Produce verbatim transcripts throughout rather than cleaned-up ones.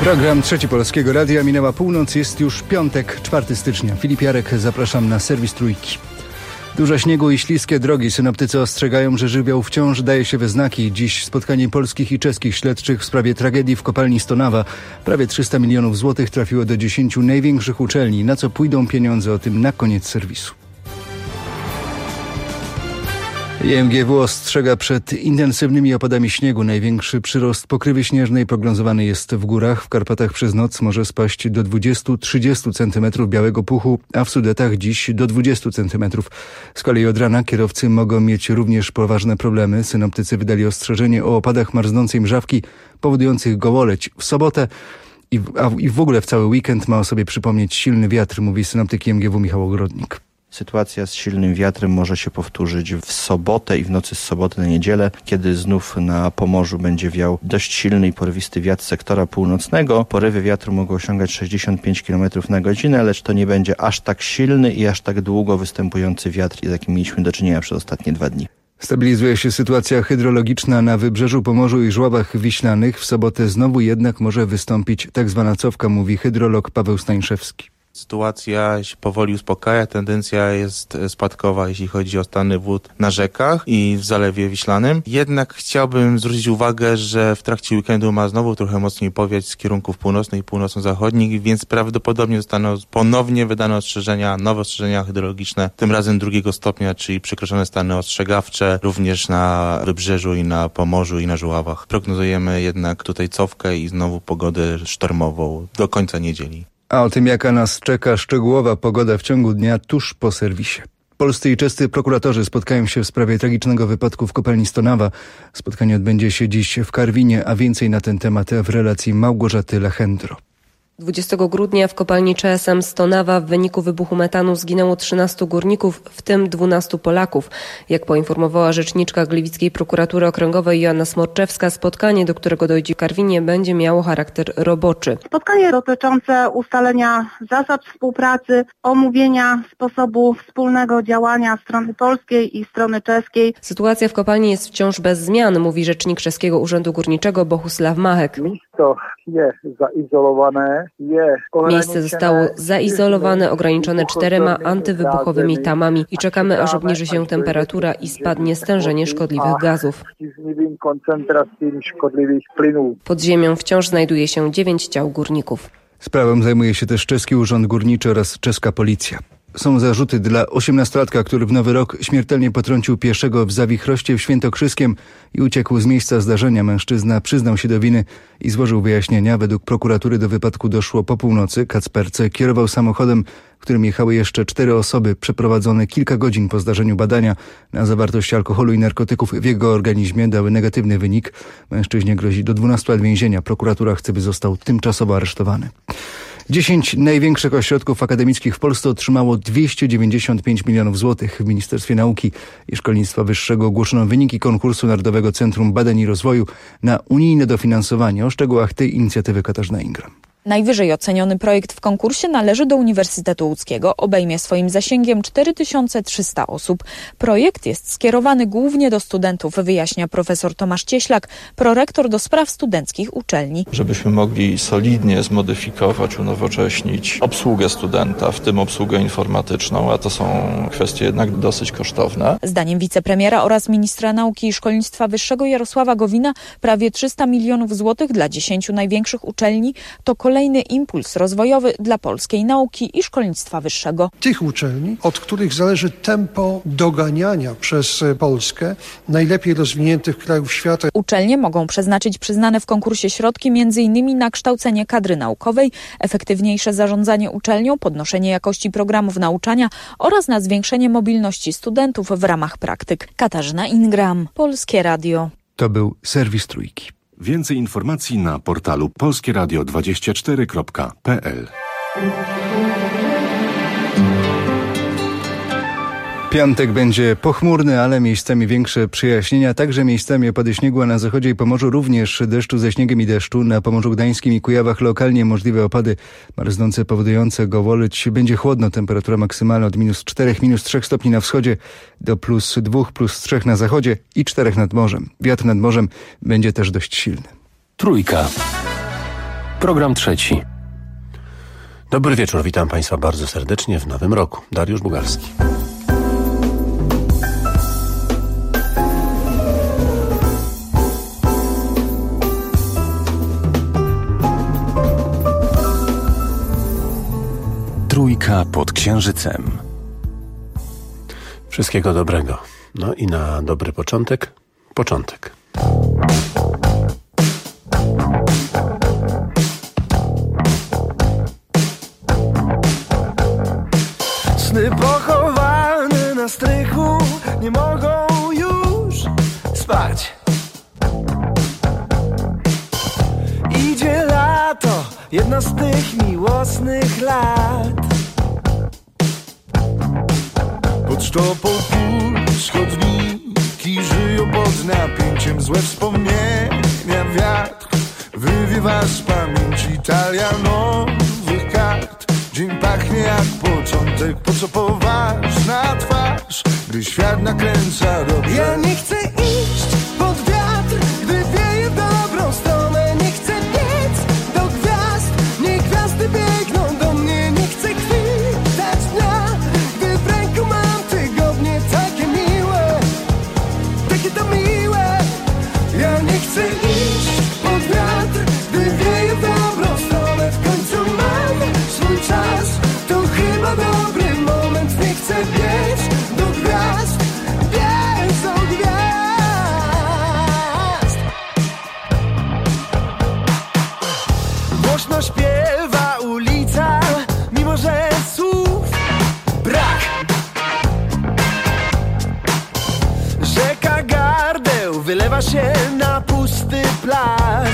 Program Trzeci Polskiego Radia. Minęła północ, jest już piątek, czwartego stycznia. Filip Jarek, zapraszam na serwis Trójki. Dużo śniegu i śliskie drogi. Synoptycy ostrzegają, że żywioł wciąż daje się we znaki. Dziś spotkanie polskich i czeskich śledczych w sprawie tragedii w kopalni Stonawa. Prawie trzysta milionów złotych trafiło do dziesięciu największych uczelni. Na co pójdą pieniądze? O tym na koniec serwisu. I M G W ostrzega przed intensywnymi opadami śniegu. Największy przyrost pokrywy śnieżnej prognozowany jest w górach. W Karpatach przez noc może spaść do dwudziestu do trzydziestu centymetrów białego puchu, a w Sudetach dziś do dwudziestu centymetrów. Z kolei od rana kierowcy mogą mieć również poważne problemy. Synoptycy wydali ostrzeżenie o opadach marznącej mrzawki powodujących gołoleć. W sobotę i w, a i w ogóle w cały weekend ma o sobie przypomnieć silny wiatr, mówi synoptyk M G W Michał Ogrodnik. Sytuacja z silnym wiatrem może się powtórzyć w sobotę i w nocy z soboty na niedzielę, kiedy znów na Pomorzu będzie wiał dość silny i porywisty wiatr sektora północnego. Porywy wiatru mogą osiągać sześćdziesiąt pięć kilometrów na godzinę, lecz to nie będzie aż tak silny i aż tak długo występujący wiatr, z jakim mieliśmy do czynienia przez ostatnie dwa dni. Stabilizuje się sytuacja hydrologiczna na Wybrzeżu, Pomorzu i Żłobach Wiślanych. W sobotę znowu jednak może wystąpić tak zwana cofka, mówi hydrolog Paweł Stańszewski. Sytuacja się powoli uspokaja, tendencja jest spadkowa, jeśli chodzi o stany wód na rzekach i w Zalewie Wiślanym. Jednak chciałbym zwrócić uwagę, że w trakcie weekendu ma znowu trochę mocniej powiać z kierunków północnych i północno-zachodnich, więc prawdopodobnie zostaną ponownie wydane ostrzeżenia, nowe ostrzeżenia hydrologiczne, tym razem drugiego stopnia, czyli przekroczone stany ostrzegawcze, również na Wybrzeżu i na Pomorzu i na Żuławach. Prognozujemy jednak tutaj cofkę i znowu pogodę sztormową do końca niedzieli. A o tym, jaka nas czeka szczegółowa pogoda w ciągu dnia, tuż po serwisie. Polscy i czescy prokuratorzy spotkają się w sprawie tragicznego wypadku w kopalni Stonawa. Spotkanie odbędzie się dziś w Karwinie, a więcej na ten temat w relacji Małgorzaty Lachendro. dwudziestego grudnia w kopalni C S M Stonawa w wyniku wybuchu metanu zginęło trzynastu górników, w tym dwunastu Polaków. Jak poinformowała rzeczniczka Gliwickiej Prokuratury Okręgowej Joanna Smorczewska, spotkanie, do którego dojdzie w Karwinie, będzie miało charakter roboczy. Spotkanie dotyczące ustalenia zasad współpracy, omówienia sposobu wspólnego działania strony polskiej i strony czeskiej. Sytuacja w kopalni jest wciąż bez zmian, mówi rzecznik Czeskiego Urzędu Górniczego Bohusław Machek. Miejsce jest zaizolowane. Miejsce zostało zaizolowane, ograniczone czterema antywybuchowymi tamami i czekamy, aż obniży się temperatura i spadnie stężenie szkodliwych gazów. Pod ziemią wciąż znajduje się dziewięć ciał górników. Sprawą zajmuje się też Czeski Urząd Górniczy oraz czeska policja. Są zarzuty dla osiemnastolatka, który w Nowy Rok śmiertelnie potrącił pieszego w Zawichroście w Świętokrzyskiem i uciekł z miejsca zdarzenia. Mężczyzna przyznał się do winy i złożył wyjaśnienia. Według prokuratury do wypadku doszło po północy. Kacperce kierował samochodem, w którym jechały jeszcze cztery osoby. Przeprowadzone kilka godzin po zdarzeniu badania na zawartość alkoholu i narkotyków w jego organizmie dały negatywny wynik. Mężczyźnie grozi do dwunastu lat więzienia. Prokuratura chce, by został tymczasowo aresztowany. Dziesięć największych ośrodków akademickich w Polsce otrzymało dwieście dziewięćdziesiąt pięć milionów złotych. W Ministerstwie Nauki i Szkolnictwa Wyższego ogłoszono wyniki konkursu Narodowego Centrum Badań i Rozwoju na unijne dofinansowanie. O szczegółach tej inicjatywy Katarzyna Ingram. Najwyżej oceniony projekt w konkursie należy do Uniwersytetu Łódzkiego. Obejmie swoim zasięgiem cztery tysiące trzysta osób. Projekt jest skierowany głównie do studentów, wyjaśnia profesor Tomasz Cieślak, prorektor do spraw studenckich uczelni. Żebyśmy mogli solidnie zmodyfikować, unowocześnić obsługę studenta, w tym obsługę informatyczną, a to są kwestie jednak dosyć kosztowne. Zdaniem wicepremiera oraz ministra nauki i szkolnictwa wyższego Jarosława Gowina prawie trzysta milionów złotych dla dziesięciu największych uczelni to kolejny impuls rozwojowy dla polskiej nauki i szkolnictwa wyższego. Tych uczelni, od których zależy tempo doganiania przez Polskę najlepiej rozwiniętych krajów świata. Uczelnie mogą przeznaczyć przyznane w konkursie środki między innymi na kształcenie kadry naukowej, efektywniejsze zarządzanie uczelnią, podnoszenie jakości programów nauczania oraz na zwiększenie mobilności studentów w ramach praktyk. Katarzyna Ingram, Polskie Radio. To był serwis Trójki. Więcej informacji na portalu polskie radio dwadzieścia cztery kropka p l. Piątek będzie pochmurny, ale miejscami większe przejaśnienia, także miejscami opady śniegu, a na zachodzie i Pomorzu również deszczu ze śniegiem i deszczu. Na Pomorzu Gdańskim i Kujawach lokalnie możliwe opady marznące powodujące gołoleć. Będzie chłodno, temperatura maksymalna od minus czterech, minus trzech stopni na wschodzie do plus dwóch, plus trzech na zachodzie i czterech nad morzem. Wiatr nad morzem będzie też dość silny. Trójka. Program trzeci. Dobry wieczór, witam Państwa bardzo serdecznie w nowym roku. Dariusz Bugalski. Trójka pod księżycem. Wszystkiego dobrego. No i na dobry początek, początek. Sny pochowane na strychu nie mogą już spać. Idzie lato, jedno z tych miłosnych lat. Pod sztopą puls chodniki żyją pod napięciem. Złe wspomnienia wiatr wywiewa z pamięci. Talia nowych kart. Dzień pachnie jak początek. Po co poważna twarz, gdy świat nakręca dobrze? Ja nie chcę iść pod wiatr, gdy wieje w dobrą stronę. Nie chcę biec do gwiazd, niech gwiazdy biegną do mnie. Nie chcę chwilać dnia, gdy w ręku mam tygodnie. Takie miłe, takie to miłe. Ja nie chcę iść pod wiatr, gdy wieje w dobrą stronę. W końcu mam swój czas, to chyba dobry moment. Nie chcę biec do gwiazd, biec do gwiazd. Głośno śpiewa ulica, mimo że słów brak. Rzeka gardeł wylewa się na pusty plac.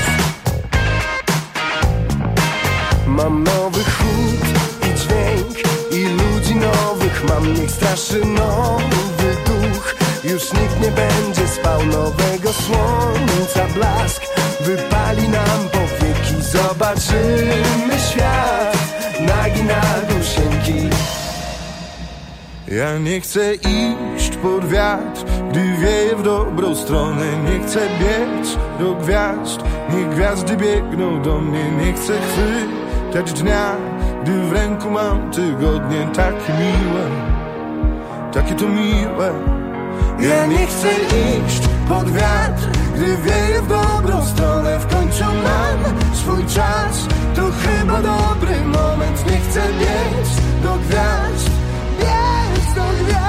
Mam nowy chód i dźwięk i ludzi nowych mam. Niech straszy nowy duch. Już nikt nie będzie spał. Nowego słońca blask wypali nam powieki. Zobaczymy świat nagi na gusieńki. Ja nie chcę iść pod wiatr, gdy wieje w dobrą stronę. Nie chcę biec do gwiazd, niech gwiazdy biegną do mnie. Nie chcę chwytać dnia, gdy w ręku mam tygodnie. Takie miłe, takie to miłe. Ja nie chcę iść pod wiatr, gdy wieje w dobrą stronę. W końcu mam swój czas, to chyba dobry moment. Nie chcę biec do gwiazd, biec do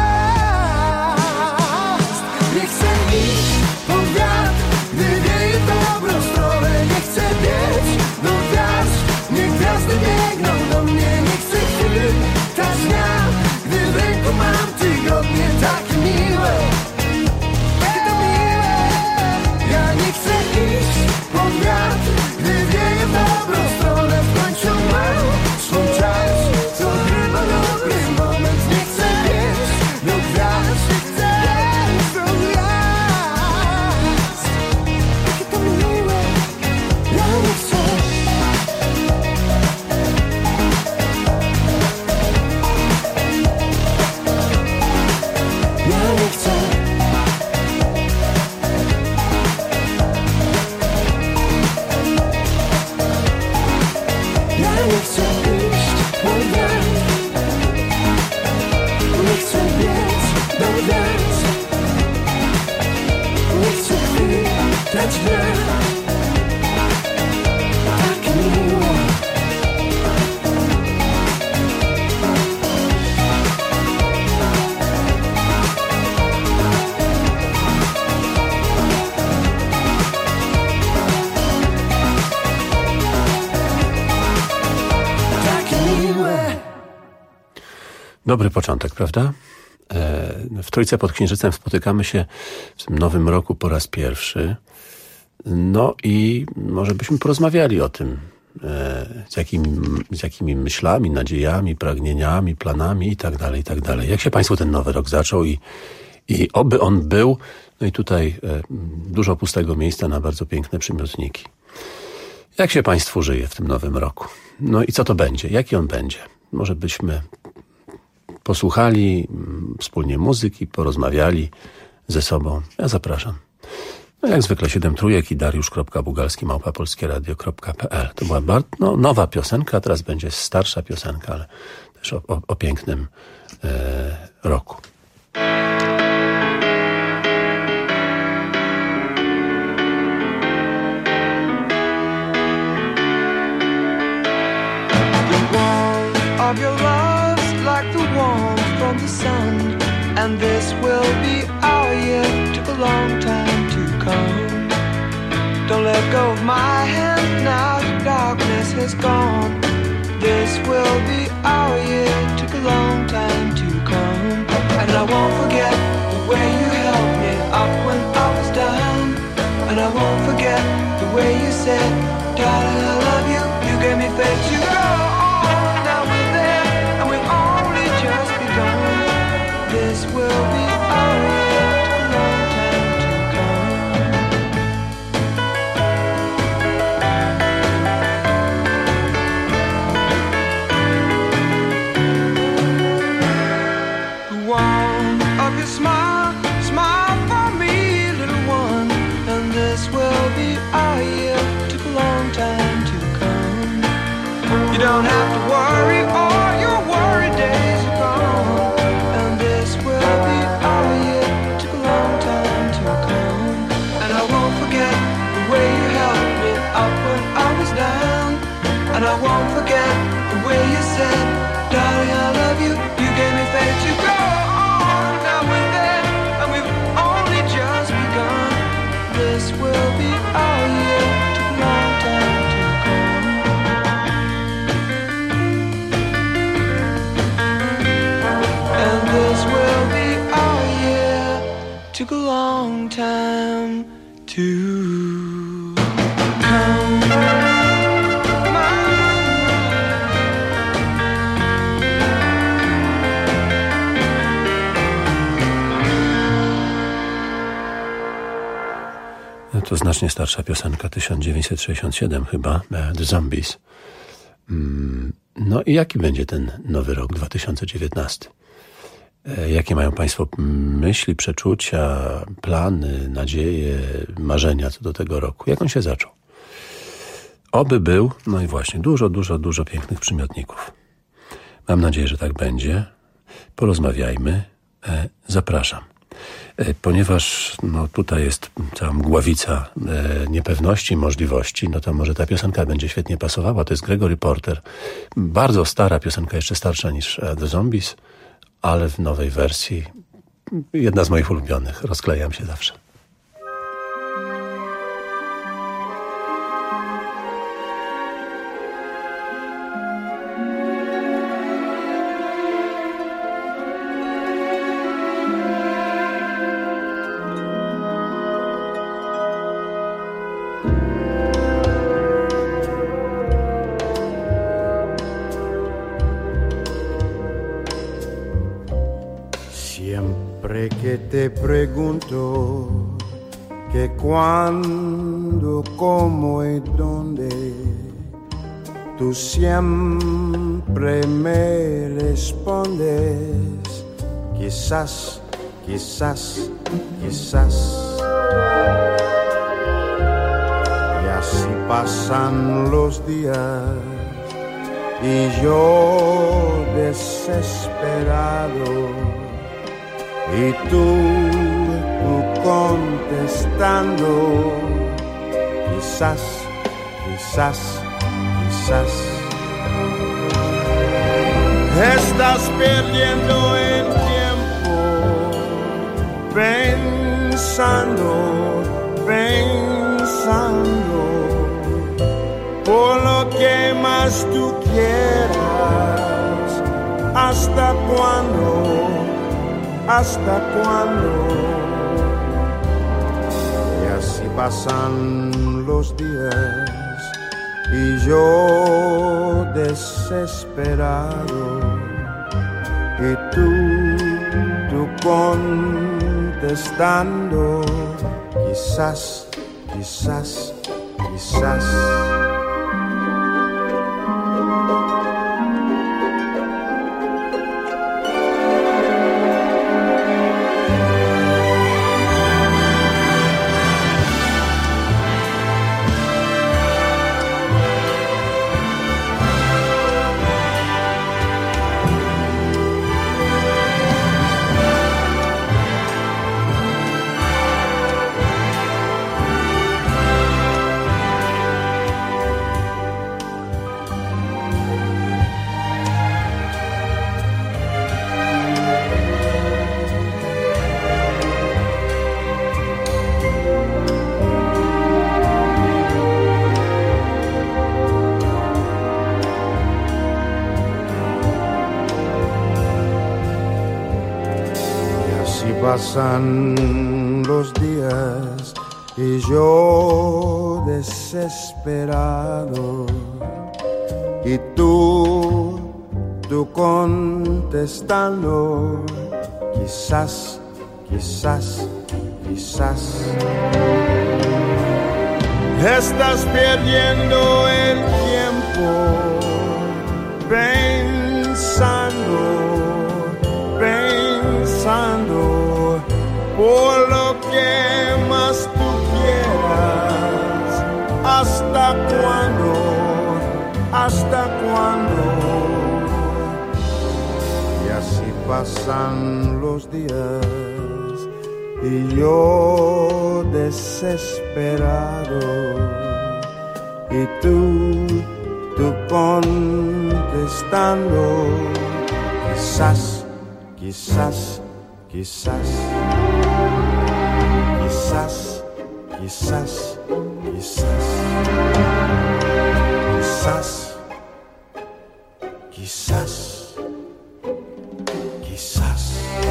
gwiazd. Nie chcę iść pod wiatr, gdy wieje w dobrą stronę. Nie chcę biec do gwiazd, niech gwiazdy biegną do mnie. Nie chcę chwilać dnia, gdy w ręku mam tygodnie. Takie miłe, takie to miłe. Ja nie chcę iść pod wiatr, gdy wieje w dobrą stronę. W końcu mam swój czas, to chyba dobry moment. Nie chcę biec do gwiazd, chcę biec do gwiazd. Takie to miłe, ja nie chcę. Ja nie chcę. Ja nie chcę iść pod wiatr. Nie chcę biec do gwiazd. Nie chcę chwilać dnia. Takie miłe. Takie miłe. Dobry początek, prawda? W Trójce pod Księżycem spotykamy się w tym nowym roku po raz pierwszy. No i może byśmy porozmawiali o tym, z jakimi, z jakimi myślami, nadziejami, pragnieniami, planami i tak dalej, i tak dalej. Jak się Państwu ten nowy rok zaczął i, i oby on był. No i tutaj dużo pustego miejsca na bardzo piękne przymiotniki. Jak się Państwu żyje w tym nowym roku? No i co to będzie? Jaki on będzie? Może byśmy posłuchali wspólnie muzyki, porozmawiali ze sobą. Ja zapraszam. No jak zwykle siedem trójek i dariusz kropka bugalski małpa polskieradio kropka p l. To była bardzo no, nowa piosenka, teraz będzie starsza piosenka, ale też o, o, o pięknym e, roku. Of your love's like the warmth from the sun, and this will be our year. Took a long time to come. Don't let go of my hand now, the darkness has gone. This will be our year. Took a long time to come, and I won't forget the way you held me up when I was down, and I won't forget the way you said, darling, I love you. You gave me faith to go. This will be our year, took a long time to come. The warmth of your smile, smile for me, little one. And this will be our year, took a long time to come. You don't have to worry, all your worry days are gone. And I won't forget the way you said, darling, I love you. You gave me faith to go on. Now we're there, and we've only just begun. This will be our year. Took a long time to come. And this will be our year. Took a long time to come. To znacznie starsza piosenka, tysiąc dziewięćset sześćdziesiąt siedem chyba, The Zombies. No i jaki będzie ten nowy rok dwa tysiące dziewiętnasty? Jakie mają Państwo myśli, przeczucia, plany, nadzieje, marzenia co do tego roku? Jak on się zaczął? Oby był, no i właśnie, dużo, dużo, dużo pięknych przymiotników. Mam nadzieję, że tak będzie. Porozmawiajmy. Zapraszam. Ponieważ no, tutaj jest cała mgławica e, niepewności, możliwości, no to może ta piosenka będzie świetnie pasowała. To jest Gregory Porter. Bardzo stara piosenka, jeszcze starsza niż The Zombies, ale w nowej wersji. Jedna z moich ulubionych. Rozklejam się zawsze. Que te pregunto que cuándo, cómo y dónde, tú siempre me respondes, quizás, quizás, quizás. Y así pasan los días y yo desesperado, y tú, tú contestando, quizás, quizás, quizás. Estás perdiendo el tiempo pensando, pensando, por lo que más tú quieras, hasta cuándo. ¿Hasta cuándo? Y así pasan los días y yo desesperado, y tú, tú contestando, quizás, quizás, quizás. pasan los días y yo desesperado y tú, tú contestando, quizás, quizás, quizás. Estás perdiendo el tiempo pensando, pensando por lo que más tú quieras. ¿Hasta cuándo? ¿Hasta cuándo? Y así pasan los días y yo desesperado y tú, tú contestando, quizás, quizás, quizás, quizás, quizás, quizás, quizás, quizás, quizás.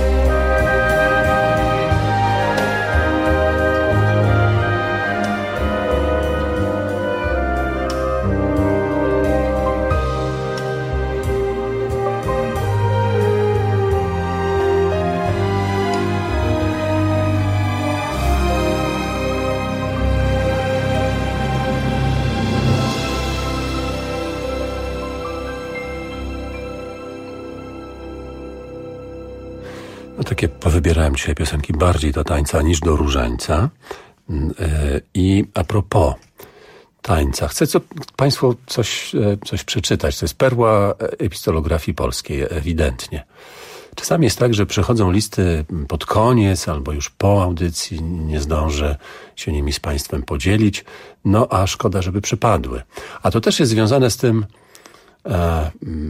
Takie powybierałem dzisiaj piosenki bardziej do tańca niż do różańca. I a propos tańca, chcę co, Państwu coś, coś przeczytać. To jest perła epistolografii polskiej, ewidentnie. Czasami jest tak, że przychodzą listy pod koniec albo już po audycji, nie zdążę się nimi z Państwem podzielić, no a szkoda, żeby przypadły. A to też jest związane z tym, e,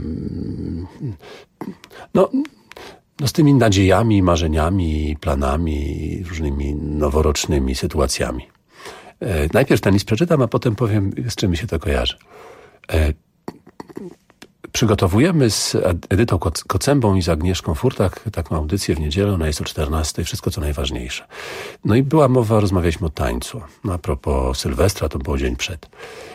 no, no z tymi nadziejami, marzeniami, planami, różnymi noworocznymi sytuacjami. E, najpierw ten list przeczytam, a potem powiem, z czym mi się to kojarzy. E, przygotowujemy z Edytą Kocębą i z Agnieszką Furtak taką audycję w niedzielę, ona jest o czternastej, wszystko co najważniejsze. No i była mowa, rozmawialiśmy o tańcu. No a propos Sylwestra, to było dzień przed.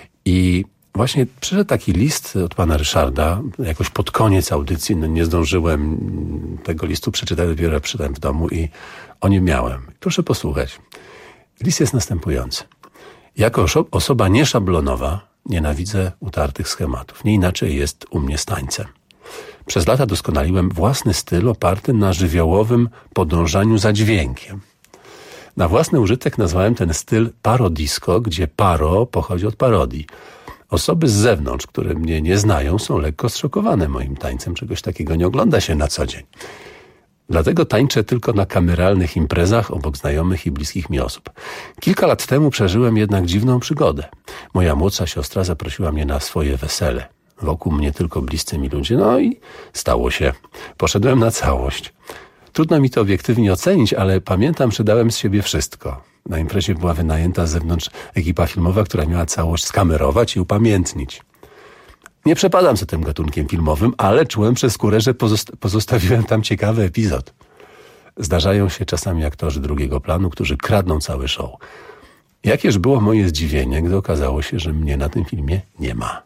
I właśnie przyszedł taki list od pana Ryszarda, jakoś pod koniec audycji, no nie zdążyłem tego listu przeczytać, dopiero przeczytałem w domu i o nim miałem. Proszę posłuchać. List jest następujący. Jako osoba nieszablonowa nienawidzę utartych schematów. Nie inaczej jest u mnie z tańcem. Przez lata doskonaliłem własny styl oparty na żywiołowym podążaniu za dźwiękiem. Na własny użytek nazwałem ten styl parodisco, gdzie paro pochodzi od parodii. Osoby z zewnątrz, które mnie nie znają, są lekko zszokowane moim tańcem. Czegoś takiego nie ogląda się na co dzień. Dlatego tańczę tylko na kameralnych imprezach obok znajomych i bliskich mi osób. Kilka lat temu przeżyłem jednak dziwną przygodę. Moja młodsza siostra zaprosiła mnie na swoje wesele. Wokół mnie tylko bliscy mi ludzie. No i stało się. Poszedłem na całość. Trudno mi to obiektywnie ocenić, ale pamiętam, że dałem z siebie wszystko. Na imprezie była wynajęta z zewnątrz ekipa filmowa, która miała całość skamerować i upamiętnić. Nie przepadam za tym gatunkiem filmowym, ale czułem przez skórę, że pozosta- pozostawiłem tam ciekawy epizod. Zdarzają się czasami aktorzy drugiego planu, którzy kradną cały show. Jakież było moje zdziwienie, gdy okazało się, że mnie na tym filmie nie ma.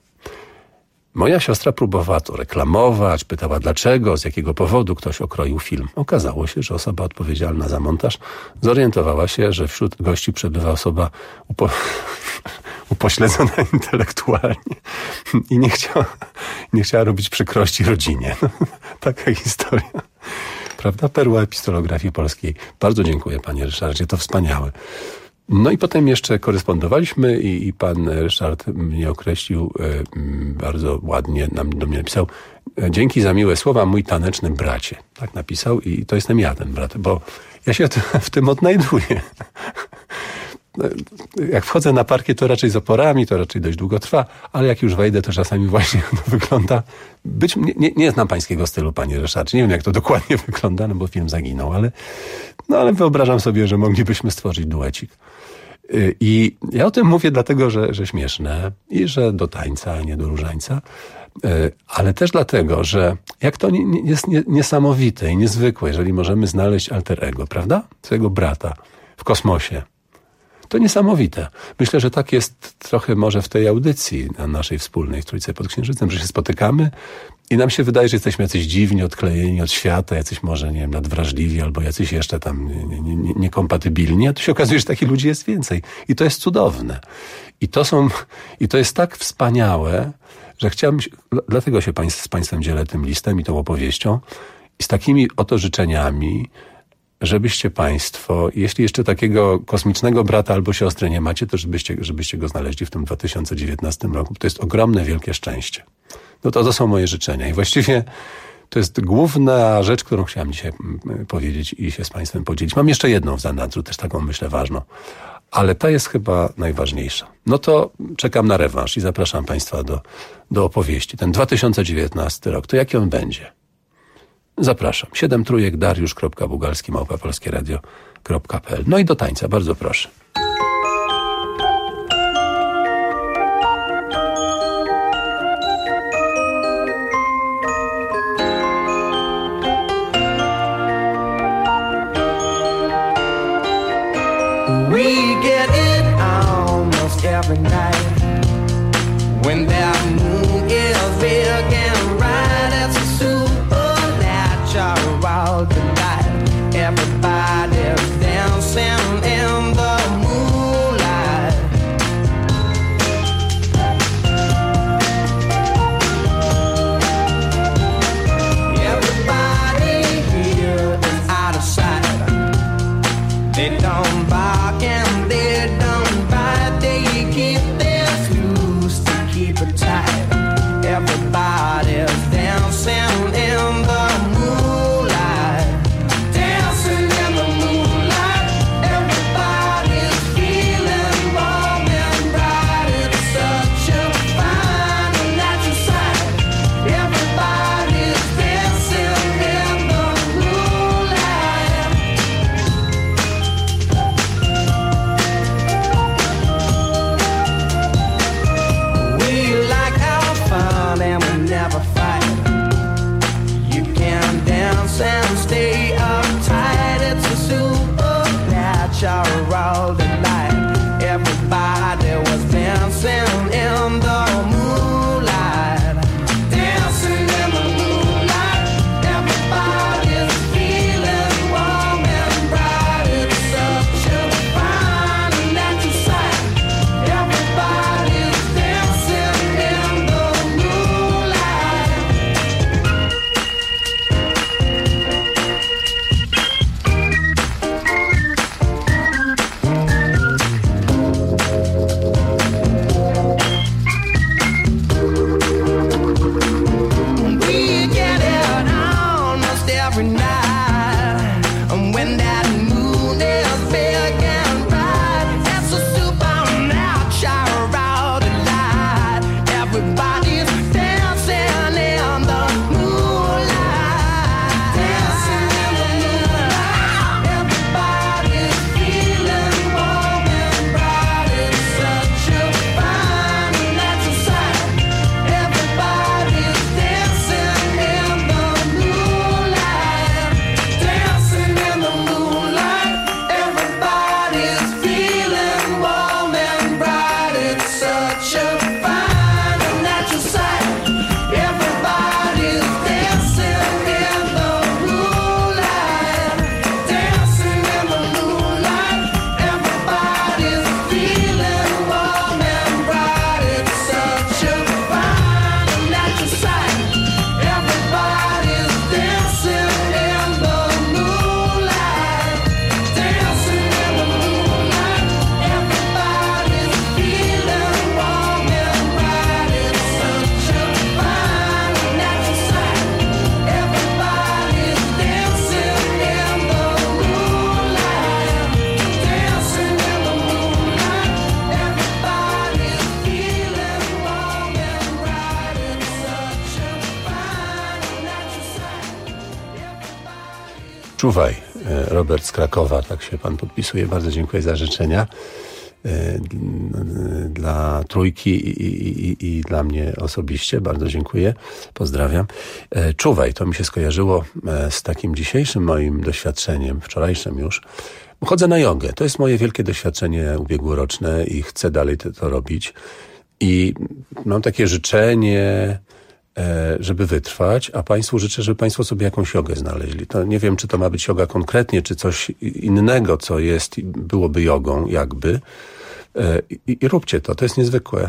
Moja siostra próbowała to reklamować, pytała dlaczego, z jakiego powodu ktoś okroił film. Okazało się, że osoba odpowiedzialna za montaż zorientowała się, że wśród gości przebywa osoba upo... upośledzona intelektualnie i nie chciała, nie chciała robić przykrości rodzinie. No, taka historia. Prawda? Perła epistolografii polskiej. Bardzo dziękuję, panie Ryszardzie, to wspaniałe. No i potem jeszcze korespondowaliśmy i, i pan Ryszard mnie określił y, bardzo ładnie, nam, do mnie napisał: dzięki za miłe słowa, mój taneczny bracie. Tak napisał i to jestem ja, ten brat, bo ja się w tym odnajduję. Jak wchodzę na parkiet, to raczej z oporami, to raczej dość długo trwa, ale jak już wejdę, to czasami właśnie to wygląda... Być, nie, nie, nie znam pańskiego stylu, panie Ryszardzie. Nie wiem, jak to dokładnie wygląda, no bo film zaginął, ale, no ale wyobrażam sobie, że moglibyśmy stworzyć duecik. I ja o tym mówię dlatego, że, że śmieszne i że do tańca, a nie do różańca, ale też dlatego, że jak to nie, nie, jest nie, niesamowite i niezwykłe, jeżeli możemy znaleźć alter ego, prawda? Swojego brata w kosmosie. To niesamowite. Myślę, że tak jest trochę może w tej audycji na naszej wspólnej w Trójce pod Księżycem, że się spotykamy i nam się wydaje, że jesteśmy jacyś dziwni, odklejeni od świata, jacyś może, nie wiem, nadwrażliwi albo jacyś jeszcze tam niekompatybilni, nie, nie, nie a tu się okazuje, że takich ludzi jest więcej. I to jest cudowne. I to są, i to jest tak wspaniałe, że chciałbym, dlatego się państw, z Państwem dzielę tym listem i tą opowieścią i z takimi oto życzeniami, żebyście Państwo, jeśli jeszcze takiego kosmicznego brata albo siostrę nie macie, to żebyście, żebyście go znaleźli w tym dwa tysiące dziewiętnastym roku. To jest ogromne, wielkie szczęście. No to to są moje życzenia. I właściwie to jest główna rzecz, którą chciałem dzisiaj powiedzieć i się z Państwem podzielić. Mam jeszcze jedną w zanadrzu, też taką myślę ważną, ale ta jest chyba najważniejsza. No to czekam na rewanż i zapraszam Państwa do, do opowieści. Ten dwa tysiące dziewiętnasty rok, to jaki on będzie? Zapraszam. Siedem trójek, dariusz kropka bugalski małpa polskie radio kropka p l. No i do tańca, bardzo proszę. We get it almost every night when that moon is big and bright. It's a supernatural delight. Everybody's dancing in the moonlight. Everybody here is out of sight. They don't bark and they don't bite. They keep their screws to keep it tight. Everybody's dancing in the moonlight. Dancing in the moonlight. Everybody's feeling warm and bright. It's such a fine and natural sight. Everybody's dancing in the moonlight. We like our fun and we never fight. You can dance and stay uptight. It's a supernatural delight. Everybody was dancing in the moonlight. Dancing in the moonlight. Everybody's feeling warm and bright. It's such a fine and natural sight. Everybody's dancing in the moonlight. We get it almost every night. And when that moon is big and bright, it's a supernatural delight. Everybody's dancing in the moonlight. Dancing in the moonlight. Everybody's feeling warm and bright. It's such a fine and natural sight. Everybody's dancing in the moonlight. Dancing in the moonlight. Everybody's feeling warm and bright. It's such a fine and natural sight. Everybody's dancing in the moonlight. Dancing in the moonlight. Everybody's feeling warm and bright. It's such a fine and natural sight. Everybody's dancing in the moonlight. Dancing in the moonlight. Everybody's feeling warm and bright. It's such a fine and natural sight. Everybody's dancing in the moonlight. Dancing in the moonlight. Everybody's feeling warm and bright. It's such a fine and natural sight. Czuwaj, Robert z Krakowa, tak się pan podpisuje. Bardzo dziękuję za życzenia. dla Trójki i, i, i dla mnie osobiście. Bardzo dziękuję. Pozdrawiam. Czuwaj, to mi się skojarzyło z takim dzisiejszym moim doświadczeniem, wczorajszym już. Chodzę na jogę. To jest moje wielkie doświadczenie ubiegłoroczne i chcę dalej to, to robić. I mam takie życzenie, żeby wytrwać, a Państwu życzę, żeby Państwo sobie jakąś jogę znaleźli. To nie wiem, czy to ma być joga konkretnie, czy coś innego, co jest, byłoby jogą, jakby. I, i róbcie to, to jest niezwykłe.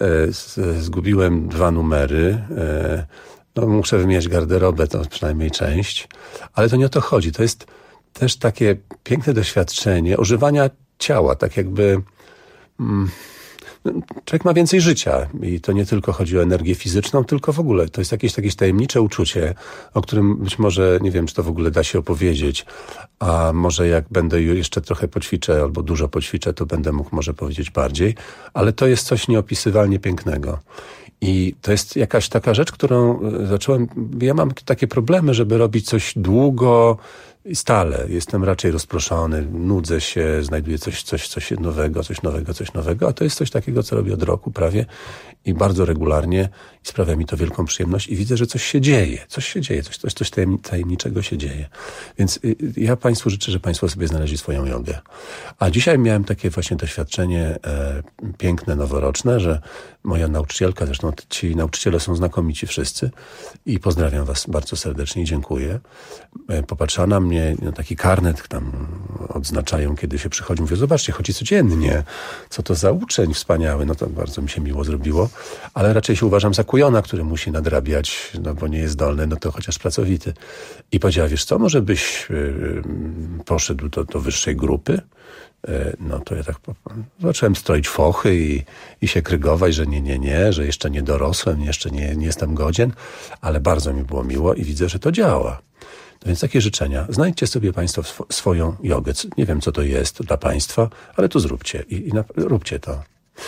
Zgubiłem dwa numery. No, muszę wymieniać garderobę, to przynajmniej część. Ale to nie o to chodzi. To jest też takie piękne doświadczenie używania ciała, tak jakby... Mm, Człowiek ma więcej życia i to nie tylko chodzi o energię fizyczną, tylko w ogóle to jest jakieś takie tajemnicze uczucie, o którym być może, nie wiem, czy to w ogóle da się opowiedzieć, a może jak będę jeszcze trochę poćwiczę albo dużo poćwiczę, to będę mógł może powiedzieć bardziej, ale to jest coś nieopisywalnie pięknego. I to jest jakaś taka rzecz, którą zacząłem, ja mam takie problemy, żeby robić coś długo i stale. Jestem raczej rozproszony, nudzę się, znajduję coś, coś, coś nowego, coś nowego, coś nowego, a to jest coś takiego, co robię od roku prawie i bardzo regularnie i sprawia mi to wielką przyjemność i widzę, że coś się dzieje, coś się dzieje, coś, coś, coś tajemniczego się dzieje. Więc ja Państwu życzę, że Państwo sobie znaleźli swoją jogę. A dzisiaj miałem takie właśnie doświadczenie e, piękne, noworoczne, że moja nauczycielka, zresztą ci nauczyciele są znakomici wszyscy i pozdrawiam Was bardzo serdecznie i dziękuję. E, popatrzyła na mnie, no, taki karnet tam odznaczają, kiedy się przychodzi. Mówię, zobaczcie, chodzi codziennie. Co to za uczeń wspaniały. No to bardzo mi się miło zrobiło. Ale raczej się uważam za kujona, który musi nadrabiać, no bo nie jest zdolny, no to chociaż pracowity. I powiedziała, wiesz co, może byś yy, poszedł do, do wyższej grupy? Yy, no to ja tak zacząłem stroić fochy i, i się krygować, że nie, nie, nie, że jeszcze nie dorosłem, jeszcze nie, nie jestem godzien, ale bardzo mi było miło i widzę, że to działa. No więc takie życzenia. Znajdźcie sobie Państwo sw- swoją jogę. Nie wiem, co to jest dla Państwa, ale to zróbcie i, i na, róbcie to.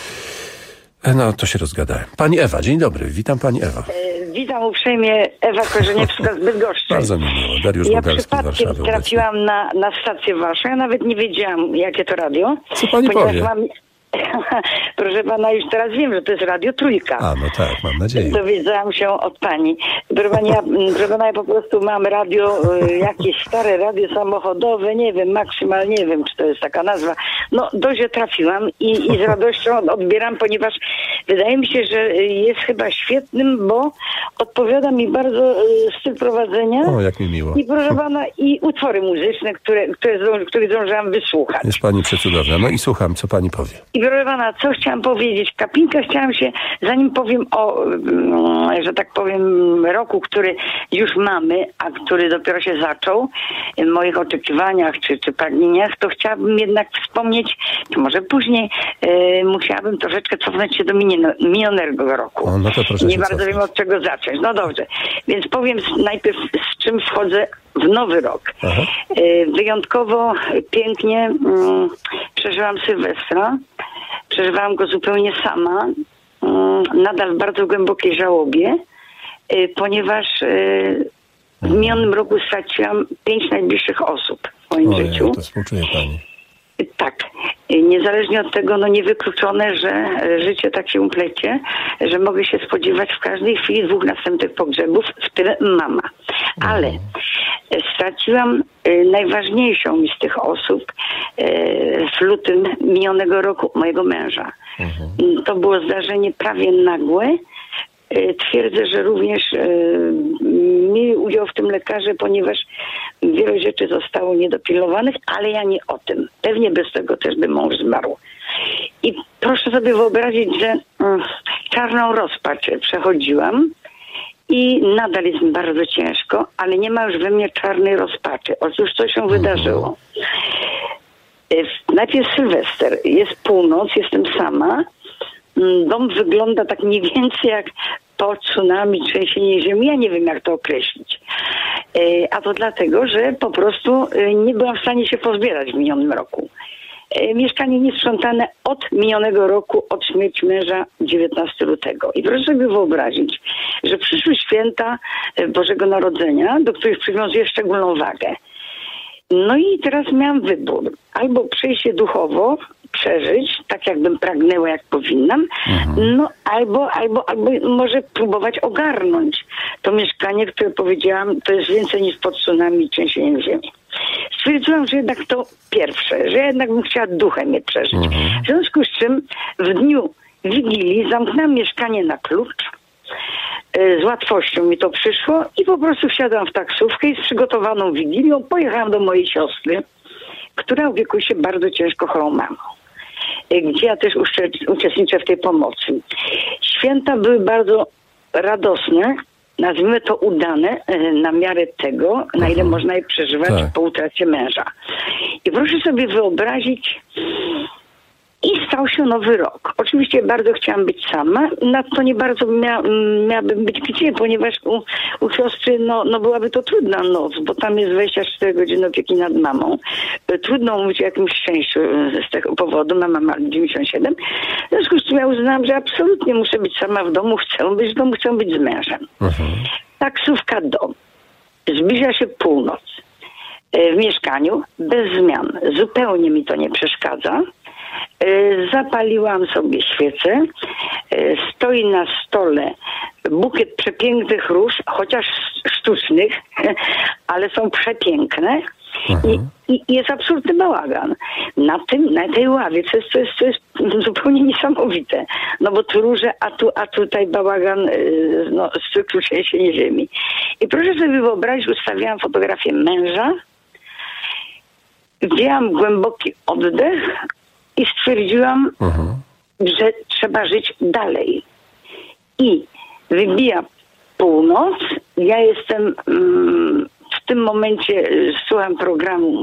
No, to się rozgadałem. Pani Ewa, dzień dobry. Witam Pani Ewa. E, witam uprzejmie, Ewa Korzeniewska z Bydgoszczy. Bardzo mi miło. Dariusz Ja Bugalski z Warszawy. przypadkiem trafiłam na, na stację Waszą. Ja nawet nie wiedziałam, jakie to radio. Co Pani powie? Mam... Proszę Pana, już teraz wiem, że to jest Radio Trójka. A, no tak, mam nadzieję. Dowiedziałam się od Pani. Proszę Pani, ja, proszę Pana, ja po prostu mam radio, jakieś stare radio samochodowe, nie wiem, Maksymal, nie wiem, czy to jest taka nazwa. No, dość trafiłam i, i z radością odbieram, ponieważ wydaje mi się, że jest chyba świetnym, bo odpowiada mi bardzo styl prowadzenia. O, jak mi miło. I proszę Pana, i utwory muzyczne, które, które, które zdążyłam wysłuchać. Jest Pani przecudowna. No i słucham, co Pani powie. I proszę Pana, co chciałam powiedzieć? Kapinka chciałam się, zanim powiem o, że tak powiem, roku, który już mamy, a który dopiero się zaczął, w moich oczekiwaniach czy, czy pragnieniach, to chciałabym jednak wspomnieć, czy może później e, musiałabym troszeczkę cofnąć się do minionego roku. O, no to proszę Nie się bardzo cofnąć. wiem, od czego zacząć. No dobrze, więc powiem z, najpierw, z czym wchodzę w nowy rok. Aha. E, wyjątkowo pięknie mm, przeżyłam Sylwestra. Przeżywałam go zupełnie sama, nadal w bardzo głębokiej żałobie, ponieważ w minionym roku straciłam pięć najbliższych osób w moim Ojej, życiu. to współczuję Pani. Tak. Niezależnie od tego, no niewykluczone, że życie tak się uplecie, że mogę się spodziewać w każdej chwili dwóch następnych pogrzebów, w tym mama. Ale straciłam najważniejszą mi z tych osób w lutym minionego roku mojego męża. Mhm. To było zdarzenie prawie nagłe. Twierdzę, że również mieli udział w tym lekarze, ponieważ wiele rzeczy zostało niedopilnowanych, ale ja nie o tym. Pewnie bez tego też by mąż zmarł. I proszę sobie wyobrazić, że czarną rozpacz przechodziłam i nadal jest mi bardzo ciężko, ale nie ma już we mnie czarnej rozpaczy. Otóż co się wydarzyło? Najpierw Sylwester, jest północ, jestem sama. Dom wygląda tak mniej więcej jak po tsunami, trzęsienie ziemi. Ja nie wiem, jak to określić. A to dlatego, że po prostu nie byłam w stanie się pozbierać w minionym roku. Mieszkanie niesprzątane od minionego roku, od śmierci męża dziewiętnastego lutego. I proszę sobie wyobrazić, że przyszły święta Bożego Narodzenia, do których przywiązuję szczególną wagę. No i teraz miałam wybór. Albo przejść się duchowo, przeżyć, tak jakbym pragnęła, jak powinnam, mhm. no albo, albo, albo może próbować ogarnąć to mieszkanie, które powiedziałam, to jest więcej niż pod tsunami i trzęsieniem ziemi. Stwierdziłam, że jednak to pierwsze, że jednak bym chciała duchem je przeżyć. Mhm. W związku z czym w dniu Wigilii zamknęłam mieszkanie na klucz. Z łatwością mi to przyszło i po prostu wsiadłam w taksówkę i z przygotowaną Wigilią pojechałam do mojej siostry, która opiekuje się bardzo ciężko chorą mamą, gdzie ja też uczestniczę w tej pomocy. Święta były bardzo radosne, nazwijmy to udane, na miarę tego, na ile można je przeżywać tak. po utracie męża. I proszę sobie wyobrazić, i stał się nowy rok. Oczywiście bardzo chciałam być sama, nadto nie bardzo mia, miałabym być gdzie, ponieważ u, u siostry no, no byłaby to trudna noc, bo tam jest dwadzieścia cztery godziny opieki nad mamą. Trudno mówić o jakimś szczęściu z tego powodu. Mama ma dziewięćdziesiąt siedem. W związku z tym ja uznałam, że absolutnie muszę być sama w domu, chcę być w domu, chcę być z mężem. Mhm. Taksówka dom. Zbliża się północ. W mieszkaniu bez zmian. Zupełnie mi to nie przeszkadza. Zapaliłam sobie świecę. Stoi na stole bukiet przepięknych róż, chociaż sztucznych, ale są przepiękne. I, i jest absolutny bałagan. Na tym, na tej ławie, co jest, co jest, co jest zupełnie niesamowite. No bo tu róże, a tu, a tutaj bałagan no, z cyklu trzęsienia ziemi. I proszę sobie wyobrazić, ustawiałam fotografię męża, wzięłam głęboki oddech i stwierdziłam, uh-huh. że trzeba żyć dalej. I wybija północ. Ja jestem mm, w tym momencie, słucham programu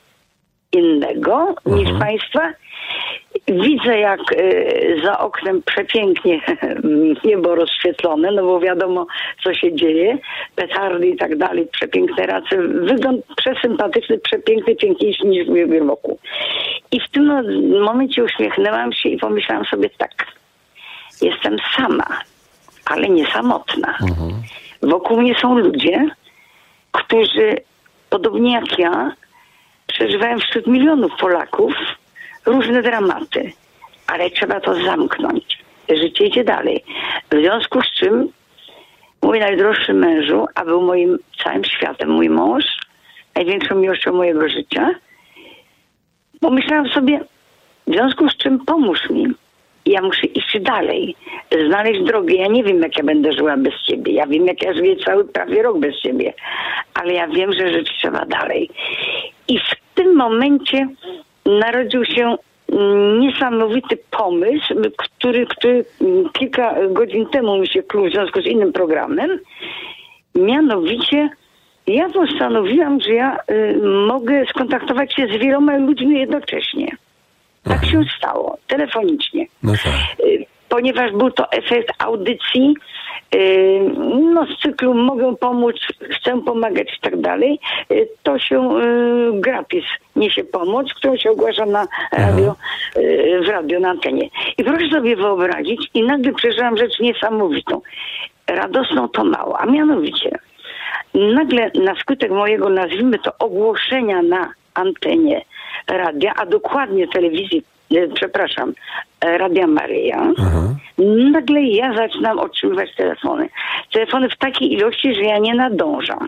innego uh-huh. niż państwa. Widzę, jak y, za oknem przepięknie niebo rozświetlone, no bo wiadomo, co się dzieje. Petardy i tak dalej, przepiękne race. Wygląd przesympatyczny, przepiękny, piękniejszy niż w ubiegłym roku. I w tym momencie uśmiechnęłam się i pomyślałam sobie tak. Jestem sama, ale nie samotna. Mhm. Wokół mnie są ludzie, którzy podobnie jak ja przeżywają wśród milionów Polaków różne dramaty, ale trzeba to zamknąć. Życie idzie dalej. W związku z czym mój najdroższy mężu, a był moim całym światem, mój mąż, największą miłością mojego życia, pomyślałam sobie, w związku z czym pomóż mi. Ja muszę iść dalej, znaleźć drogę. Ja nie wiem, jak ja będę żyła bez ciebie. Ja wiem, jak ja żyję cały prawie rok bez ciebie. Ale ja wiem, że żyć trzeba dalej. I w tym momencie narodził się niesamowity pomysł, który, który kilka godzin temu mi się kluł w związku z innym programem. Mianowicie ja postanowiłam, że ja y, mogę skontaktować się z wieloma ludźmi jednocześnie. Tak Aha. się stało, telefonicznie. No tak. y, ponieważ był to efekt audycji, y, no z cyklu mogę pomóc, chcę pomagać i tak dalej, y, to się y, gratis niesie pomoc, którą się ogłasza na radio, y, w radio, na antenie. I proszę sobie wyobrazić, i nagle przeżyłam rzecz niesamowitą. Radosną to mało, a mianowicie nagle na skutek mojego, nazwijmy to, ogłoszenia na antenie radia, a dokładnie telewizji, przepraszam, Radia Maryja, Aha. nagle ja zaczynam otrzymywać telefony. Telefony w takiej ilości, że ja nie nadążam.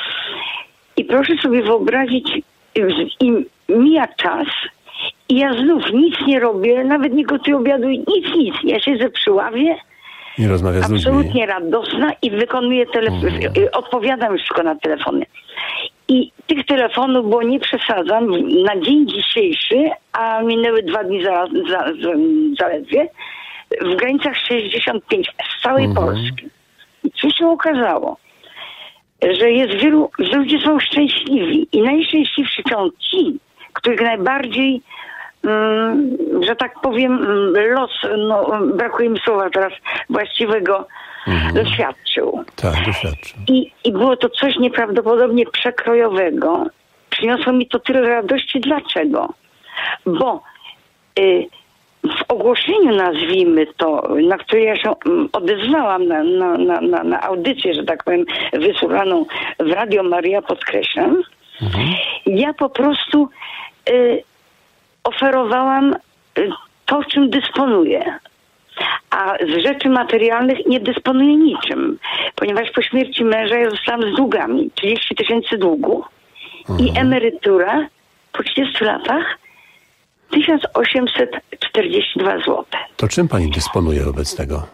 I proszę sobie wyobrazić, im mija czas i ja znów nic nie robię, nawet nie gotuję obiadu, nic, nic. Ja siedzę przy ławie, nie rozmawia z ludźmi. Absolutnie radosna i wykonuję telefon, mhm. odpowiadam już tylko na telefony. I tych telefonów, bo nie przesadzam, na dzień dzisiejszy, a minęły dwa dni za, za, za, zaledwie, w granicach sześćdziesiąt pięć z całej mhm. Polski. I co się okazało? Że jest wielu, że ludzie są szczęśliwi i najszczęśliwsi są ci, których najbardziej Mm, że tak powiem, los, no, brakuje mi słowa teraz właściwego, mhm. doświadczył. Tak, doświadczył. I, I było to coś nieprawdopodobnie przekrojowego. Przyniosło mi to tyle radości. Dlaczego? Bo y, w ogłoszeniu, nazwijmy to, na które ja się odezwałam na, na, na, na, na audycję, że tak powiem, wysłuchaną w Radio Maryja, podkreślam, mhm. ja po prostu y, oferowałam to, czym dysponuję. A z rzeczy materialnych nie dysponuję niczym, ponieważ po śmierci męża ja zostałam z długami, trzydzieści tysięcy długu mhm. i emerytura po trzydziestu latach tysiąc osiemset czterdzieści dwa złote. To czym pani dysponuje wobec tego?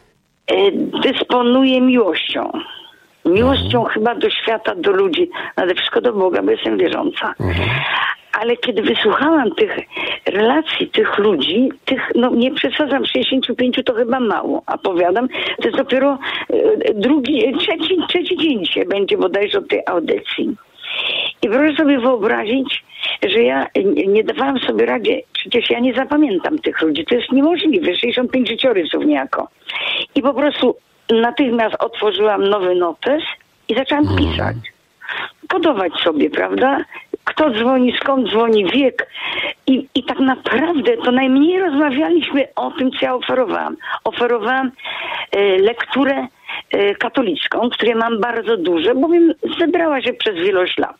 Dysponuję miłością. Miłością mhm. chyba do świata, do ludzi, nade wszystko do Boga, bo jestem wierząca. Mhm. Ale kiedy wysłuchałam tych relacji tych ludzi, tych, no nie przesadzam, sześćdziesięciu pięciu to chyba mało, a powiadam, to jest dopiero drugi, trzeci, trzeci dzień dzisiaj będzie bodajże od tej audycji. I proszę sobie wyobrazić, że ja nie dawałam sobie radzie, przecież ja nie zapamiętam tych ludzi, to jest niemożliwe, sześćdziesiąt pięć życiorysów niejako. I po prostu natychmiast otworzyłam nowy notes i zaczęłam mm. pisać. Kodować sobie, prawda? Kto dzwoni, skąd dzwoni, wiek. I, I tak naprawdę to najmniej rozmawialiśmy o tym, co ja oferowałam. Oferowałam e, lekturę e, katolicką, której mam bardzo dużo, bowiem zebrała się przez wielość lat.